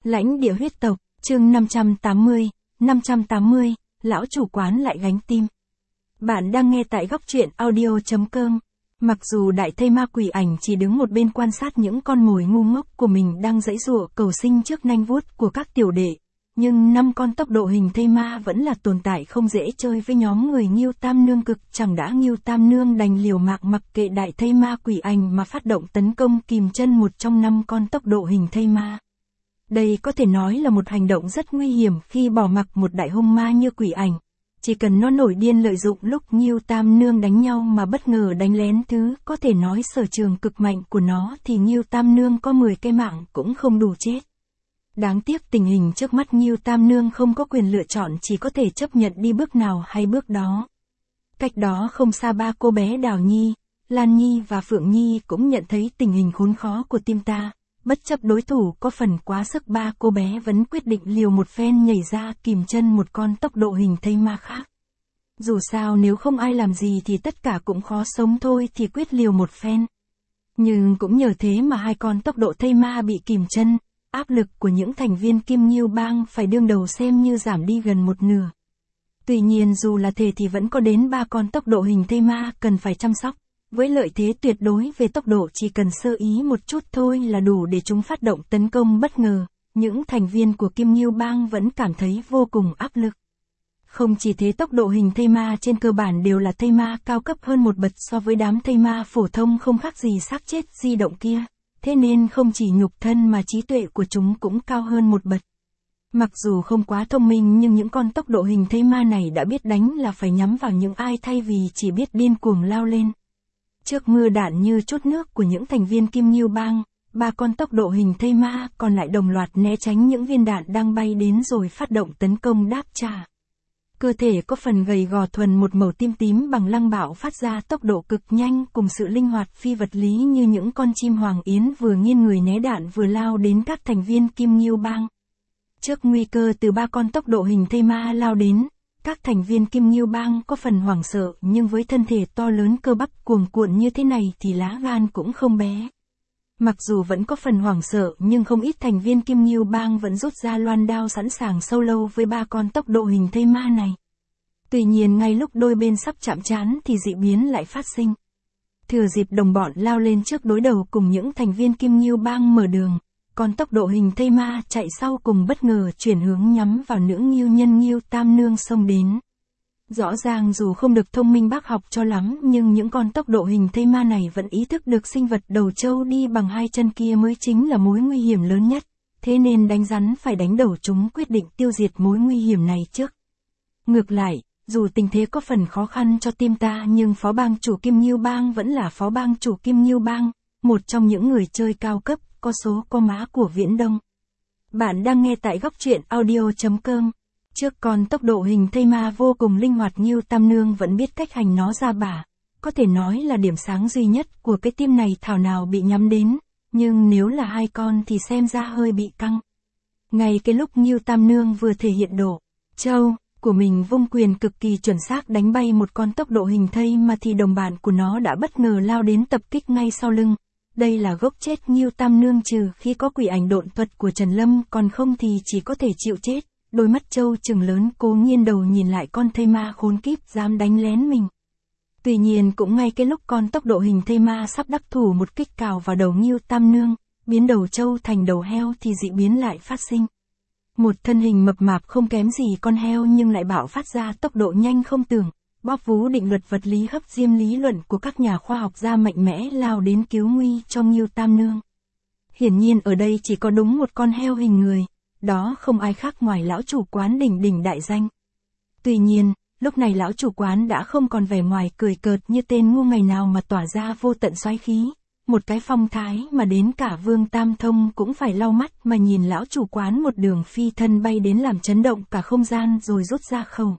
Lãnh địa huyết tộc, chương 580, lão chủ quán lại gánh tim. Bạn đang nghe tại góc truyện audio.com. Mặc dù đại thây ma quỷ ảnh chỉ đứng một bên quan sát những con mồi ngu ngốc của mình đang giãy giụa cầu sinh trước nanh vuốt của các tiểu đệ, nhưng 5 con tốc độ hình thây ma vẫn là tồn tại không dễ chơi với nhóm người Ngưu Tam Nương cực chẳng đã. Ngưu Tam Nương đành liều mạng mặc kệ đại thây ma quỷ ảnh mà phát động tấn công kìm chân một trong 5 con tốc độ hình thây ma. Đây có thể nói là một hành động rất nguy hiểm khi bỏ mặc một đại hung ma như quỷ ảnh. Chỉ cần nó nổi điên lợi dụng lúc Ngưu Tam Nương đánh nhau mà bất ngờ đánh lén thứ có thể nói sở trường cực mạnh của nó thì Ngưu Tam Nương có 10 cái mạng cũng không đủ chết. Đáng tiếc tình hình trước mắt Ngưu Tam Nương không có quyền lựa chọn, chỉ có thể chấp nhận đi bước nào hay bước đó. Cách đó không xa ba cô bé Đào Nhi, Lan Nhi và Phượng Nhi cũng nhận thấy tình hình khốn khó của team ta. Bất chấp đối thủ có phần quá sức, ba cô bé vẫn quyết định liều một phen nhảy ra kìm chân một con tốc độ hình thây ma khác. Dù sao nếu không ai làm gì thì tất cả cũng khó sống thôi thì quyết liều một phen. Nhưng cũng nhờ thế mà 2 con tốc độ thây ma bị kìm chân, áp lực của những thành viên Kim Ngưu Bang phải đương đầu xem như giảm đi gần một nửa. Tuy nhiên dù là thế thì vẫn có đến 3 con tốc độ hình thây ma cần phải chăm sóc. Với lợi thế tuyệt đối về tốc độ, chỉ cần sơ ý một chút thôi là đủ để chúng phát động tấn công bất ngờ, những thành viên của Kim Ngưu Bang vẫn cảm thấy vô cùng áp lực. Không chỉ thế, tốc độ hình thây ma trên cơ bản đều là thây ma cao cấp hơn một bậc so với đám thây ma phổ thông không khác gì xác chết di động kia, thế nên không chỉ nhục thân mà trí tuệ của chúng cũng cao hơn một bậc. Mặc dù không quá thông minh nhưng những con tốc độ hình thây ma này đã biết đánh là phải nhắm vào những ai thay vì chỉ biết điên cuồng lao lên. Trước mưa đạn như trút nước của những thành viên Kim Ngưu Bang, 3 con tốc độ hình thây ma còn lại đồng loạt né tránh những viên đạn đang bay đến rồi phát động tấn công đáp trả. Cơ thể có phần gầy gò thuần một màu tím tím bằng lăng bạo phát ra tốc độ cực nhanh cùng sự linh hoạt phi vật lý như những con chim hoàng yến vừa nghiêng người né đạn vừa lao đến các thành viên Kim Ngưu Bang. Trước nguy cơ từ 3 con tốc độ hình thây ma lao đến, các thành viên Kim Ngưu Bang có phần hoảng sợ, nhưng với thân thể to lớn cơ bắp cuồn cuộn như thế này thì lá gan cũng không bé. Mặc dù vẫn có phần hoảng sợ nhưng không ít thành viên Kim Ngưu Bang vẫn rút ra loan đao sẵn sàng solo với 3 con tốc độ hình thây ma này. Tuy nhiên ngay lúc đôi bên sắp chạm trán thì dị biến lại phát sinh. Thừa dịp đồng bọn lao lên trước đối đầu cùng những thành viên Kim Ngưu Bang mở đường, con tốc độ hình thây ma chạy sau cùng bất ngờ chuyển hướng nhắm vào nữ Ngưu nhân Ngưu Tam Nương xông đến. Rõ ràng dù không được thông minh bác học cho lắm nhưng những con tốc độ hình thây ma này vẫn ý thức được sinh vật đầu trâu đi bằng 2 chân kia mới chính là mối nguy hiểm lớn nhất, thế nên đánh rắn phải đánh đầu, chúng quyết định tiêu diệt mối nguy hiểm này trước. Ngược lại, dù tình thế có phần khó khăn cho team ta nhưng phó bang chủ Kim Ngưu Bang vẫn là phó bang chủ Kim Ngưu Bang, một trong những người chơi cao cấp, có số có mã của Viễn Đông. Bạn đang nghe tại góc truyện audio.com. Trước con tốc độ hình thây ma vô cùng linh hoạt, Ngưu Tam Nương vẫn biết cách hành nó ra bả. Có thể nói là điểm sáng duy nhất của cái team này thảo nào bị nhắm đến, nhưng nếu là 2 con thì xem ra hơi bị căng. Ngay cái lúc Ngưu Tam Nương vừa thể hiện độ trâu của mình vung quyền cực kỳ chuẩn xác đánh bay một con tốc độ hình thây ma thì đồng bạn của nó đã bất ngờ lao đến tập kích ngay sau lưng. Đây là gốc chết Ngưu Tam Nương, trừ khi có quỷ ảnh độn thuật của Trần Lâm, còn không thì chỉ có thể chịu chết. Đôi mắt trâu trừng lớn cố nghiêng đầu nhìn lại con thây ma khốn kiếp dám đánh lén mình. Tuy nhiên cũng ngay cái lúc con tốc độ hình thây ma sắp đắc thủ một kích cào vào đầu Ngưu Tam Nương, biến đầu trâu thành đầu heo thì dị biến lại phát sinh. Một thân hình mập mạp không kém gì con heo nhưng lại bạo phát ra tốc độ nhanh không tưởng, bóp vú định luật vật lý hấp diêm lý luận của các nhà khoa học ra mạnh mẽ lao đến cứu nguy cho Ngưu Tam Nương. Hiển nhiên ở đây chỉ có đúng một con heo hình người, đó không ai khác ngoài lão chủ quán đỉnh đỉnh đại danh. Tuy nhiên, lúc này lão chủ quán đã không còn vẻ ngoài cười cợt như tên ngu ngày nào mà tỏa ra vô tận xoáy khí, một cái phong thái mà đến cả Vương Tam Thông cũng phải lau mắt mà nhìn lão chủ quán một đường phi thân bay đến làm chấn động cả không gian rồi rút ra khẩu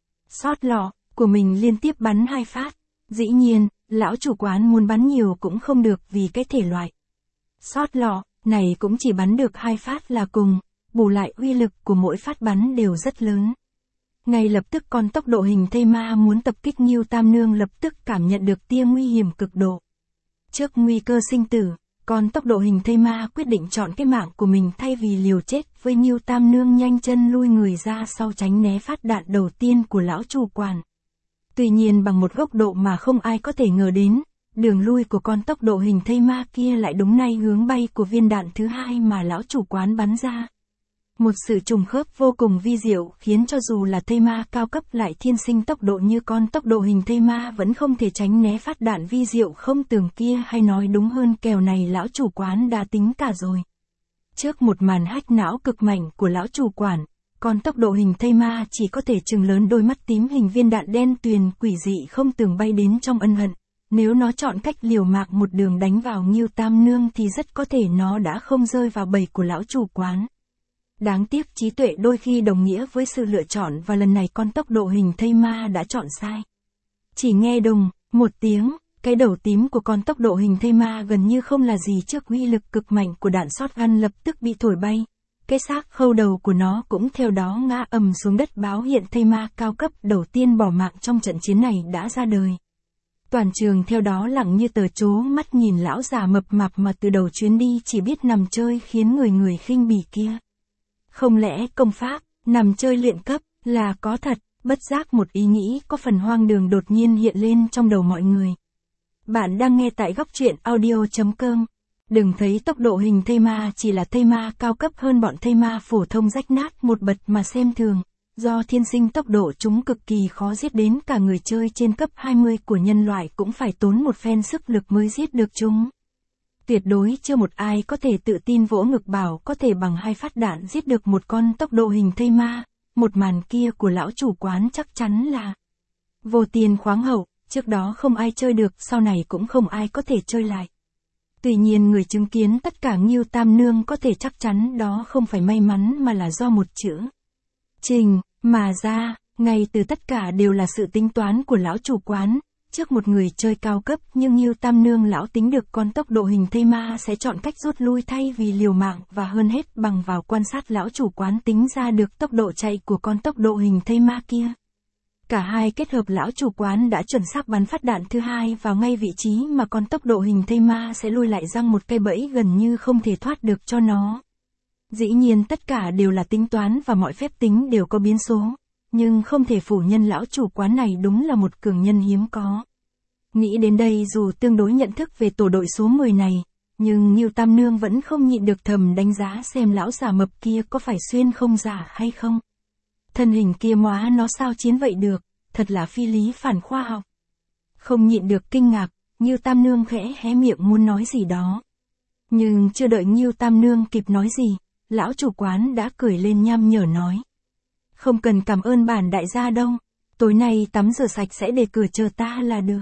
sót lọ của mình liên tiếp bắn 2 phát. Dĩ nhiên, lão chủ quán muốn bắn nhiều cũng không được vì cái thể loại sót lọ này cũng chỉ bắn được 2 phát là cùng, bù lại uy lực của mỗi phát bắn đều rất lớn. Ngay lập tức con tốc độ hình thây ma muốn tập kích Ngưu Tam Nương lập tức cảm nhận được tia nguy hiểm cực độ. Trước nguy cơ sinh tử, con tốc độ hình thây ma quyết định chọn cái mạng của mình thay vì liều chết với Ngưu Tam Nương, nhanh chân lui người ra sau tránh né phát đạn đầu tiên của lão chủ quản. Tuy nhiên bằng một góc độ mà không ai có thể ngờ đến, đường lui của con tốc độ hình thây ma kia lại đúng ngay hướng bay của viên đạn thứ hai mà lão chủ quán bắn ra. Một sự trùng khớp vô cùng vi diệu khiến cho dù là thây ma cao cấp lại thiên sinh tốc độ như con tốc độ hình thây ma vẫn không thể tránh né phát đạn vi diệu không tưởng kia, hay nói đúng hơn kèo này lão chủ quán đã tính cả rồi. Trước một màn hack não cực mạnh của lão chủ quản, con tốc độ hình thây ma chỉ có thể trừng lớn đôi mắt tím hình viên đạn đen tuyền quỷ dị không tưởng bay đến trong ân hận. Nếu nó chọn cách liều mạng một đường đánh vào Ngưu Tam Nương thì rất có thể nó đã không rơi vào bẫy của lão chủ quán. Đáng tiếc trí tuệ đôi khi đồng nghĩa với sự lựa chọn, và lần này con tốc độ hình thây ma đã chọn sai. Chỉ nghe đùng một tiếng, cái đầu tím của con tốc độ hình thây ma gần như không là gì trước uy lực cực mạnh của đạn shotgun lập tức bị thổi bay. Cái xác khâu đầu của nó cũng theo đó ngã ầm xuống đất, báo hiện thây ma cao cấp đầu tiên bỏ mạng trong trận chiến này đã ra đời. Toàn trường theo đó lặng như tờ, trố mắt nhìn lão già mập mạp mà từ đầu chuyến đi chỉ biết nằm chơi khiến người khinh bỉ kia. Không lẽ công pháp, nằm chơi luyện cấp, là có thật? Bất giác một ý nghĩ có phần hoang đường đột nhiên hiện lên trong đầu mọi người. Bạn đang nghe tại góc truyện audio.com. Đừng thấy tốc độ hình thây ma chỉ là thây ma cao cấp hơn bọn thây ma phổ thông rách nát một bậc mà xem thường. Do thiên sinh tốc độ chúng cực kỳ khó giết, đến cả người chơi trên cấp 20 của nhân loại cũng phải tốn một phen sức lực mới giết được chúng. Tuyệt đối chưa một ai có thể tự tin vỗ ngực bảo có thể bằng 2 phát đạn giết được một con tốc độ hình thây ma. Một màn kia của lão chủ quán chắc chắn là vô tiền khoáng hậu, trước đó không ai chơi được, sau này cũng không ai có thể chơi lại. Tuy nhiên người chứng kiến tất cả Ngưu Tam Nương có thể chắc chắn đó không phải may mắn mà là do một chữ trình mà ra, ngay từ tất cả đều là sự tính toán của lão chủ quán. Trước một người chơi cao cấp nhưng Ngưu Tam Nương lão tính được con tốc độ hình thây ma sẽ chọn cách rút lui thay vì liều mạng, và hơn hết bằng vào quan sát lão chủ quán tính ra được tốc độ chạy của con tốc độ hình thây ma kia. Cả hai kết hợp, lão chủ quán đã chuẩn xác bắn phát đạn thứ hai vào ngay vị trí mà con tốc độ hình thây ma sẽ lui lại, răng một cây bẫy gần như không thể thoát được cho nó. Dĩ nhiên tất cả đều là tính toán và mọi phép tính đều có biến số. Nhưng không thể phủ nhận lão chủ quán này đúng là một cường nhân hiếm có. Nghĩ đến đây dù tương đối nhận thức về tổ đội số 10 này, nhưng Ngưu Tam Nương vẫn không nhịn được thầm đánh giá xem lão già mập kia có phải xuyên không giả hay không. Thân hình kia móa nó sao chiến vậy được, thật là phi lý phản khoa học. Không nhịn được kinh ngạc, Ngưu Tam Nương khẽ hé miệng muốn nói gì đó. Nhưng chưa đợi Ngưu Tam Nương kịp nói gì, lão chủ quán đã cười lên nham nhở nói. Không cần cảm ơn bản đại gia đâu, tối nay tắm rửa sạch sẽ để cửa chờ ta là được.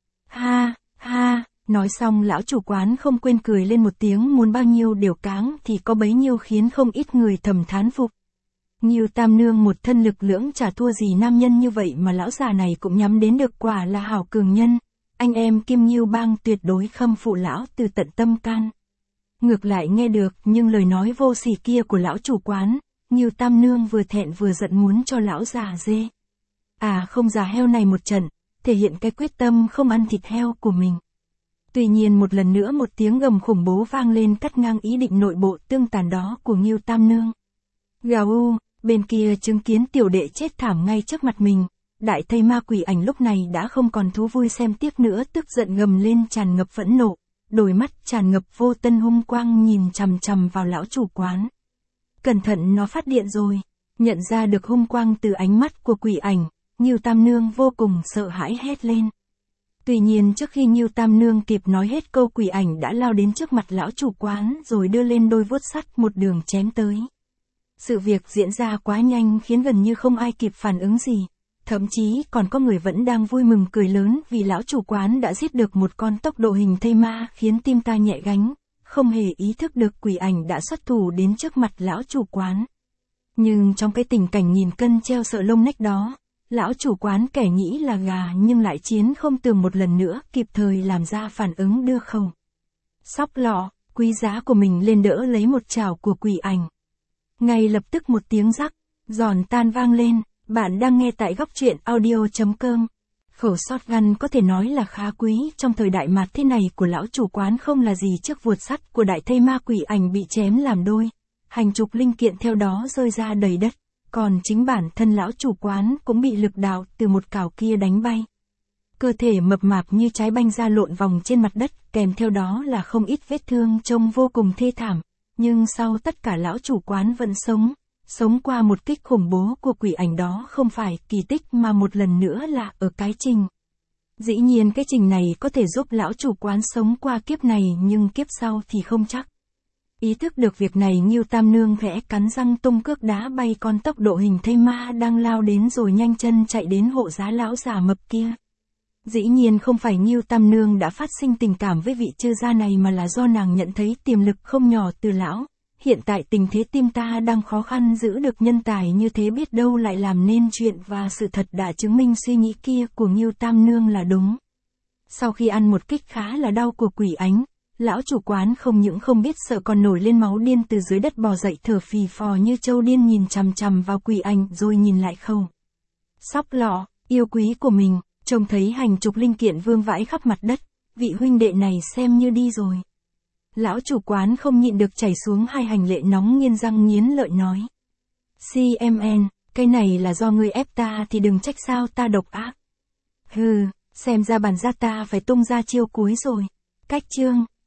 Ha, ha, nói xong lão chủ quán không quên cười lên một tiếng, muốn bao nhiêu điều cáng thì có bấy nhiêu, khiến không ít người thầm thán phục. Ngưu Tam Nương một thân lực lưỡng chả thua gì nam nhân như vậy mà lão già này cũng nhắm đến được, quả là hảo cường nhân. Anh em Kim Ngưu Bang tuyệt đối khâm phụ lão từ tận tâm can. Ngược lại nghe được nhưng lời nói vô sỉ kia của lão chủ quán, Ngưu Tam Nương vừa thẹn vừa giận muốn cho lão già dê không già heo này một trận, thể hiện cái quyết tâm không ăn thịt heo của mình. Tuy nhiên một lần nữa một tiếng gầm khủng bố vang lên cắt ngang ý định nội bộ tương tàn đó của Ngưu Tam Nương. Gào, bên kia chứng kiến tiểu đệ chết thảm ngay trước mặt mình, đại thây ma quỷ ảnh lúc này đã không còn thú vui xem tiếc nữa, tức giận gầm lên tràn ngập phẫn nộ, đôi mắt tràn ngập vô tân hung quang nhìn chằm chằm vào lão chủ quán. Cẩn thận, nó phát điện rồi. Nhận ra được hung quang từ ánh mắt của quỷ ảnh, Ngưu Tam Nương vô cùng sợ hãi hét lên. Tuy nhiên trước khi Ngưu Tam Nương kịp nói hết câu, quỷ ảnh đã lao đến trước mặt lão chủ quán rồi đưa lên đôi vuốt sắt một đường chém tới. Sự việc diễn ra quá nhanh khiến gần như không ai kịp phản ứng gì. Thậm chí còn có người vẫn đang vui mừng cười lớn vì lão chủ quán đã giết được một con tốc độ hình thây ma, khiến tim ta nhẹ gánh. Không hề ý thức được quỷ ảnh đã xuất thủ đến trước mặt lão chủ quán. Nhưng trong cái tình cảnh nghìn cân treo sợi lông nách đó, lão chủ quán kẻ nghĩ là gà nhưng lại chiến không tường một lần nữa kịp thời làm ra phản ứng đưa khẩu sóc lọ quý giá của mình lên đỡ lấy một chảo của quỷ ảnh. Ngay lập tức một tiếng rắc giòn tan vang lên. Bạn đang nghe tại góc truyện audio.com. Khẩu shotgun có thể nói là khá quý trong thời đại mạt thế này của lão chủ quán, không là gì chiếc vuột sắt của đại thây ma quỷ ảnh bị chém làm đôi. Hàng chục linh kiện theo đó rơi ra đầy đất, còn chính bản thân lão chủ quán cũng bị lực đạo từ một cào kia đánh bay. Cơ thể mập mạp như trái banh ra lộn vòng trên mặt đất, kèm theo đó là không ít vết thương trông vô cùng thê thảm. Nhưng sau tất cả lão chủ quán vẫn sống qua một kích khủng bố của quỷ ảnh. Đó không phải kỳ tích mà một lần nữa là ở cái trình. Dĩ nhiên cái trình này có thể giúp lão chủ quán sống qua kiếp này, nhưng kiếp sau thì không chắc. Ý thức được việc này, Ngưu Tam Nương khẽ cắn răng tung cước đá bay con tốc độ hình thây ma đang lao đến, rồi nhanh chân chạy đến hộ giá lão già mập kia. Dĩ nhiên không phải Ngưu Tam Nương đã phát sinh tình cảm với vị chư gia này, mà là do nàng nhận thấy tiềm lực không nhỏ từ lão. Hiện tại tình thế tim ta đang khó khăn, giữ được nhân tài như thế biết đâu lại làm nên chuyện, và sự thật đã chứng minh suy nghĩ kia của Ngưu Tam Nương là đúng. Sau khi ăn một kích khá là đau của quỷ ánh, lão chủ quán không những không biết sợ còn nổi lên máu điên, từ dưới đất bò dậy thở phì phò như trâu điên, nhìn chằm chằm vào quỷ ảnh rồi nhìn lại khẩu sóc lọ yêu quý của mình. Trông thấy hàng chục linh kiện vương vãi khắp mặt đất, vị huynh đệ này xem như đi rồi. Lão chủ quán không nhịn được chảy xuống hai hành lệ nóng, nghiến răng nghiến lợi nói. CMN, cái này là do ngươi ép ta thì đừng trách sao ta độc ác. Hừ, xem ra bản gia ta phải tung ra chiêu cuối rồi. Cách chương.